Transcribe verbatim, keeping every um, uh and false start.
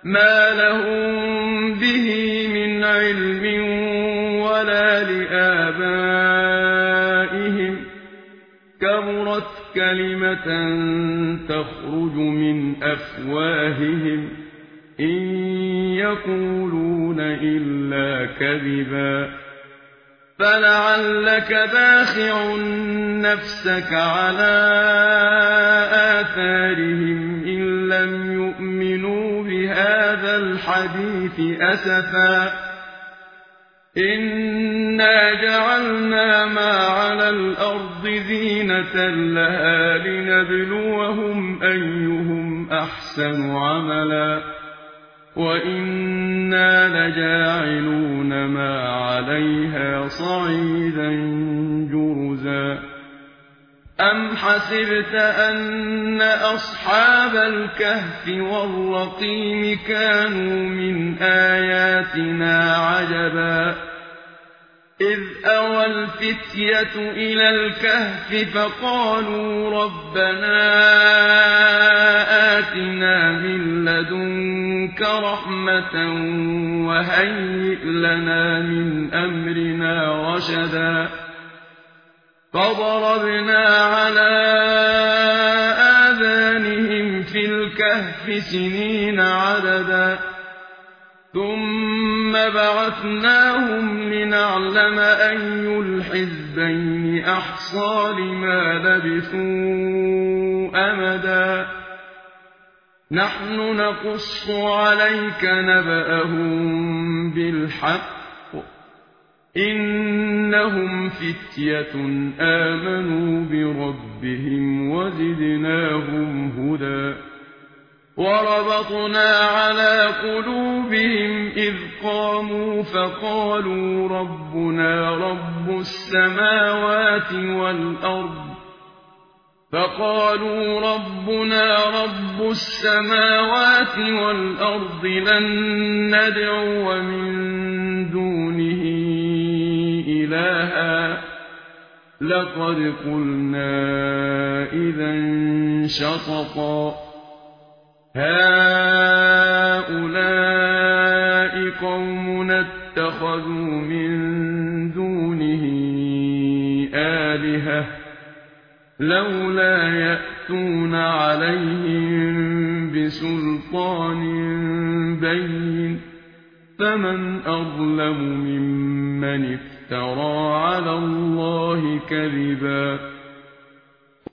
مَا لَهُم بِهِ مِنْ عِلْمٍ وَلَا لِآبَائِهِمْ ۚ كَبُرَتْ كَلِمَةً تَخْرُجُ مِنْ أَفْوَاهِهِمْ ۚ إِن يَقُولُونَ إِلَّا كَذِبًا فَلَعَلَّكَ بَاخِعٌ نَّفْسَكَ عَلَىٰ آثَارِهِمْ إِن لَّمْ يُؤْمِنُوا بِهَٰذَا الْحَدِيثِ أَسَفًا ۚ إِنَّا جَعَلْنَا مَا عَلَى الْأَرْضِ زِينَةً لَّهَا لِنَبْلُوَهُمْ أَيُّهُمْ أَحْسَنُ عَمَلًا وَإِنَّا لَجَاعِلُونَ مَا عَلَيْهَا صَعِيدًا جُرُزًا أَمْ حَسِبْتَ أَنَّ أَصْحَابَ الْكَهْفِ وَالرَّقِيمِ كَانُوا مِنْ آيَاتِنَا عَجَبًا إِذْ أَوَى الْفِتْيَةُ إِلَى الْكَهْفِ فَقَالُوا رَبَّنَا آتِنَا مِن لَّدُنكَ رَحْمَةً وَهَيِّئْ لَنَا مِنْ أَمْرِنَا رَشَدًا فَضَرَبْنَا عَلَىٰ آذَانِهِمْ فِي الْكَهْفِ سِنِينَ عَدَدًا ثُمَّ بَعَثْنَاهُمْ لِنَعْلَمَ أَيُّ الْحِزْبَيْنِ أَحْصَىٰ لِمَا لَبِثُوا أَمَدًا نَّحْنُ نَقُصُّ عَلَيْكَ نَبَأَهُم بِالْحَقِّ ۚ إِنَّهُمْ فِتْيَةٌ آمَنُوا بِرَبِّهِمْ وَزِدْنَاهُمْ هُدًى وَرَبَطْنَا عَلَىٰ قُلُوبِهِمْ إِذْ قَامُوا فَقَالُوا رَبُّنَا رَبُّ السَّمَاوَاتِ وَالْأَرْضِ فَقَالُوا رَبُّنَا رَبُّ السَّمَاوَاتِ وَالْأَرْضِ لَن نَّدْعُوَ مِن دُونِهِ إِلَٰهًا لَّقَدْ قُلْنَا إِذًا شَطَطًا هَٰؤُلَاءِ قَوْمُنَا اتَّخَذُوا مِن دُونِهِ آلِهَةً لَّوْلَا يَأْتُونَ عَلَيْهِم بِسُلْطَانٍ بَيِّنٍ فَمَنْ أَظْلَمُ مِمَّنِ افْتَرَىٰ عَلَى اللَّهِ كَذِبًا